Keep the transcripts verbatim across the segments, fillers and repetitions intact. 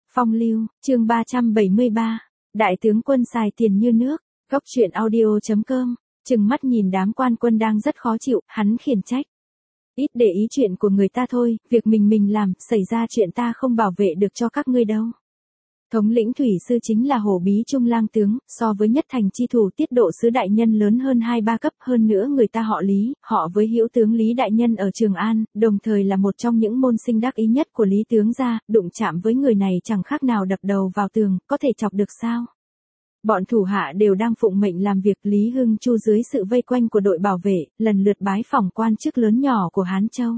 Phong lưu, chương ba trăm bảy mươi ba. Đại tướng quân xài tiền như nước. Góc truyện audio.com. Chừng mắt nhìn đám quan quân đang rất khó chịu, hắn khiển trách. Ít để ý chuyện của người ta thôi, việc mình mình làm, xảy ra chuyện ta không bảo vệ được cho các ngươi đâu. Thống lĩnh thủy sư chính là Hổ Bí Trung lang tướng, so với nhất thành chi thủ tiết độ sứ đại nhân lớn hơn hai ba cấp, hơn nữa người ta họ Lý, họ với hữu tướng Lý đại nhân ở Trường An, đồng thời là một trong những môn sinh đắc ý nhất của Lý tướng gia, đụng chạm với người này chẳng khác nào đập đầu vào tường, có thể chọc được sao? Bọn thủ hạ đều đang phụng mệnh làm việc. Lý Hưng Chu dưới sự vây quanh của đội bảo vệ, lần lượt bái phỏng quan chức lớn nhỏ của Hán Châu.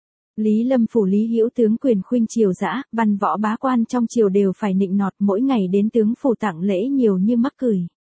Lý Lâm phủ Lý hữu tướng quyền khuynh triều dã, văn võ bá quan trong triều đều phải nịnh nọt, mỗi ngày đến tướng phủ tặng lễ nhiều như mắc cười.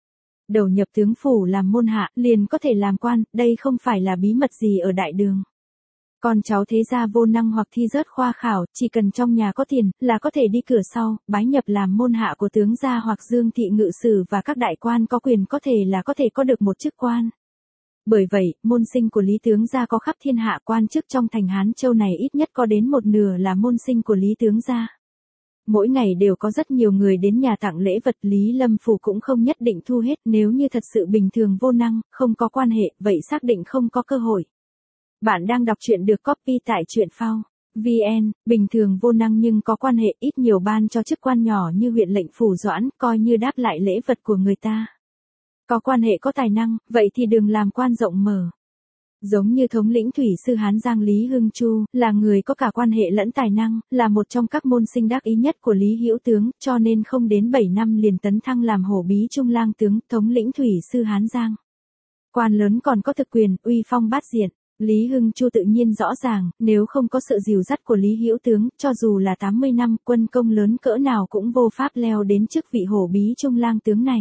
Đầu nhập tướng phủ làm môn hạ, liền có thể làm quan, đây không phải là bí mật gì ở đại đường. Con cháu thế gia vô năng hoặc thi rớt khoa khảo, chỉ cần trong nhà có tiền, là có thể đi cửa sau, bái nhập làm môn hạ của tướng gia hoặc dương thị ngự sử, và các đại quan có quyền có thể là có thể có được một chức quan. Bởi vậy, môn sinh của Lý tướng gia có khắp thiên hạ, quan chức trong thành Hán Châu này ít nhất có đến một nửa là môn sinh của Lý tướng gia. Mỗi ngày đều có rất nhiều người đến nhà tặng lễ vật. Lý Lâm phủ cũng không nhất định thu hết, nếu như thật sự bình thường vô năng, không có quan hệ, vậy xác định không có cơ hội. Bạn đang đọc truyện được copy tại truyện phao chấm vn, bình thường vô năng nhưng có quan hệ, ít nhiều ban cho chức quan nhỏ như huyện lệnh phủ Doãn, coi như đáp lại lễ vật của người ta. Có quan hệ có tài năng, vậy thì đừng làm quan rộng mở. Giống như thống lĩnh thủy sư Hán Giang Lý Hưng Chu, là người có cả quan hệ lẫn tài năng, là một trong các môn sinh đắc ý nhất của Lý hữu tướng, cho nên không đến bảy năm liền tấn thăng làm Hổ Bí Trung lang tướng, thống lĩnh thủy sư Hán Giang. Quan lớn còn có thực quyền, uy phong bát diện. Lý Hưng Chu tự nhiên rõ ràng, nếu không có sự dìu dắt của Lý hữu tướng, cho dù là tám mươi năm, quân công lớn cỡ nào cũng vô pháp leo đến chức vị Hổ Bí Trung lang tướng này.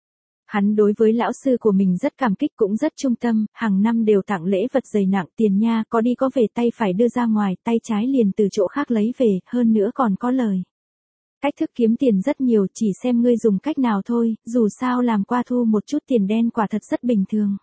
Hắn đối với lão sư của mình rất cảm kích, cũng rất trung tâm, hàng năm đều tặng lễ vật dày nặng, tiền nha, có đi có về, tay phải đưa ra ngoài, tay trái liền từ chỗ khác lấy về, hơn nữa còn có lời. Cách thức kiếm tiền rất nhiều, chỉ xem ngươi dùng cách nào thôi, dù sao làm qua thu một chút tiền đen quả thật rất bình thường.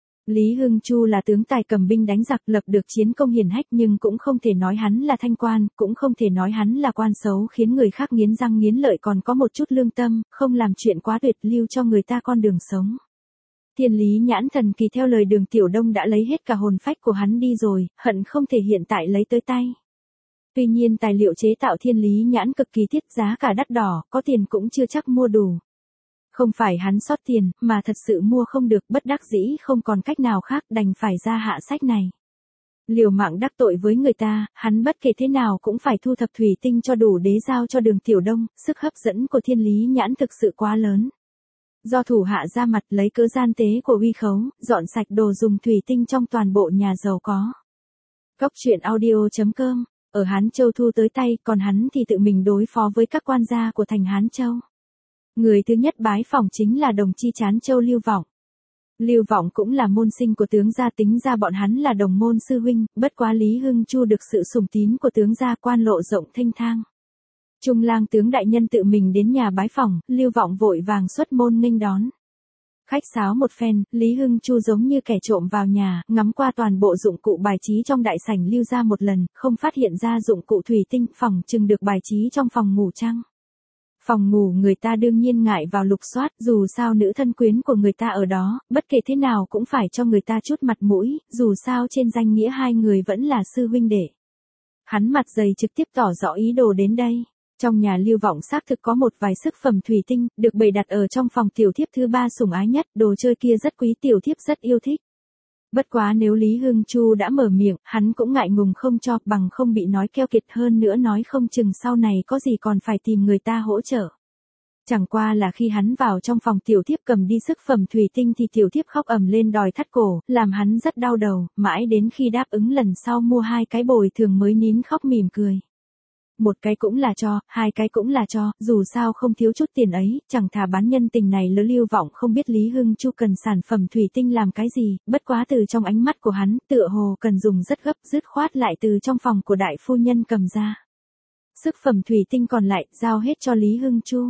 Lý Hưng Chu là tướng tài cầm binh đánh giặc, lập được chiến công hiển hách, nhưng cũng không thể nói hắn là thanh quan, cũng không thể nói hắn là quan xấu khiến người khác nghiến răng nghiến lợi, còn có một chút lương tâm, không làm chuyện quá tuyệt, lưu cho người ta con đường sống. Thiên Lý Nhãn thần kỳ theo lời Đường Tiểu Đông đã lấy hết cả hồn phách của hắn đi rồi, hận không thể hiện tại lấy tới tay. Tuy nhiên tài liệu chế tạo Thiên Lý Nhãn cực kỳ tiết, giá cả đắt đỏ, có tiền cũng chưa chắc mua đủ. Không phải hắn sót tiền, mà thật sự mua không được, bất đắc dĩ không còn cách nào khác, đành phải ra hạ sách này. Liều mạng đắc tội với người ta, hắn bất kể thế nào cũng phải thu thập thủy tinh cho đủ đế giao cho Đường Tiểu Đông, sức hấp dẫn của Thiên Lý Nhãn thực sự quá lớn. Do thủ hạ ra mặt lấy cớ gian tế của uy khấu, dọn sạch đồ dùng thủy tinh trong toàn bộ nhà giàu có. Góc truyện audio.com, ở Hán Châu thu tới tay, còn hắn thì tự mình đối phó với các quan gia của thành Hán Châu. Người thứ nhất bái phỏng chính là đồng chi Trán Châu Lưu Vọng. Lưu Vọng cũng là môn sinh của tướng gia, tính ra bọn hắn là đồng môn sư huynh, bất quá Lý Hưng Chu được sự sủng tín của tướng gia, quan lộ rộng thênh thang. Trung lang tướng đại nhân tự mình đến nhà bái phỏng, Lưu Vọng vội vàng xuất môn nghênh đón. Khách sáo một phen, Lý Hưng Chu giống như kẻ trộm vào nhà, ngắm qua toàn bộ dụng cụ bài trí trong đại sảnh Lưu gia một lần, không phát hiện ra dụng cụ thủy tinh, phòng chừng được bài trí trong phòng ngủ chăng. Phòng ngủ người ta đương nhiên ngại vào lục soát, dù sao nữ thân quyến của người ta ở đó, bất kể thế nào cũng phải cho người ta chút mặt mũi, dù sao trên danh nghĩa hai người vẫn là sư huynh đệ. Hắn mặt dày trực tiếp tỏ rõ ý đồ đến đây. Trong nhà Lưu Vọng xác thực có một vài sức phẩm thủy tinh, được bày đặt ở trong phòng tiểu thiếp thứ ba sủng ái nhất, đồ chơi kia rất quý, tiểu thiếp rất yêu thích. Bất quá nếu Lý Hưng Chu đã mở miệng, hắn cũng ngại ngùng không cho, bằng không bị nói keo kiệt, hơn nữa nói không chừng sau này có gì còn phải tìm người ta hỗ trợ. Chẳng qua là khi hắn vào trong phòng tiểu thiếp cầm đi sức phẩm thủy tinh thì tiểu thiếp khóc ầm lên đòi thắt cổ, làm hắn rất đau đầu, mãi đến khi đáp ứng lần sau mua hai cái bồi thường mới nín khóc mỉm cười. Một cái cũng là cho, hai cái cũng là cho, dù sao không thiếu chút tiền ấy, chẳng thà bán nhân tình này. Lỡ Lưu Vọng không biết Lý Hưng Chu cần sản phẩm thủy tinh làm cái gì, bất quá từ trong ánh mắt của hắn, tựa hồ cần dùng rất gấp, dứt khoát lại từ trong phòng của đại phu nhân cầm ra. Sức phẩm thủy tinh còn lại, giao hết cho Lý Hưng Chu.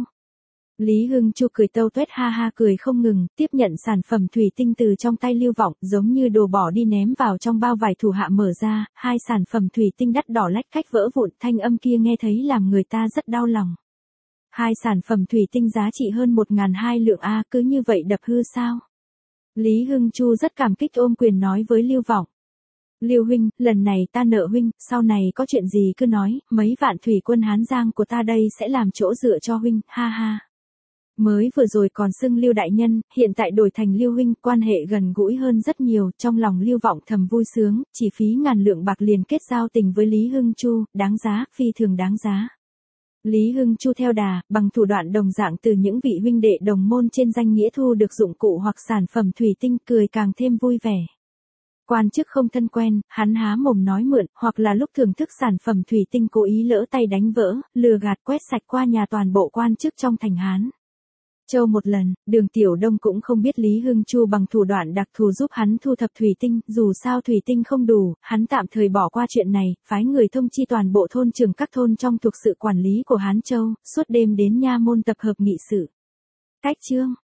Lý Hưng Chu cười tâu tuét ha ha cười không ngừng, tiếp nhận sản phẩm thủy tinh từ trong tay Lưu Vọng, giống như đồ bỏ đi ném vào trong bao vải. Thủ hạ mở ra, hai sản phẩm thủy tinh đắt đỏ lách cách vỡ vụn, thanh âm kia nghe thấy làm người ta rất đau lòng. Khai sản phẩm thủy tinh giá trị hơn một nghìn hai lượng A cứ như vậy đập hư sao? Lý Hưng Chu rất cảm kích ôm quyền nói với Lưu Vọng. Lưu huynh, lần này ta nợ huynh, sau này có chuyện gì cứ nói, mấy vạn thủy quân Hán Giang của ta đây sẽ làm chỗ dựa cho huynh, ha ha. Mới vừa rồi còn xưng Lưu đại nhân, hiện tại đổi thành Lưu huynh, quan hệ gần gũi hơn rất nhiều, trong lòng Lưu Vọng thầm vui sướng, chỉ phí ngàn lượng bạc liền kết giao tình với Lý Hưng Chu, đáng giá, phi thường đáng giá. Lý Hưng Chu theo đà, bằng thủ đoạn đồng dạng từ những vị huynh đệ đồng môn trên danh nghĩa thu được dụng cụ hoặc sản phẩm thủy tinh, cười càng thêm vui vẻ. Quan chức không thân quen, hắn há mồm nói mượn, hoặc là lúc thưởng thức sản phẩm thủy tinh cố ý lỡ tay đánh vỡ, lừa gạt quét sạch qua nhà toàn bộ quan chức trong thành Hán Châu một lần. Đường Tiểu Đông cũng không biết Lý Hưng Chu bằng thủ đoạn đặc thù giúp hắn thu thập thủy tinh, dù sao thủy tinh không đủ, hắn tạm thời bỏ qua chuyện này, phái người thông chi toàn bộ thôn trưởng các thôn trong thuộc sự quản lý của Hán Châu, suốt đêm đến nha môn tập hợp nghị sự. Cách chương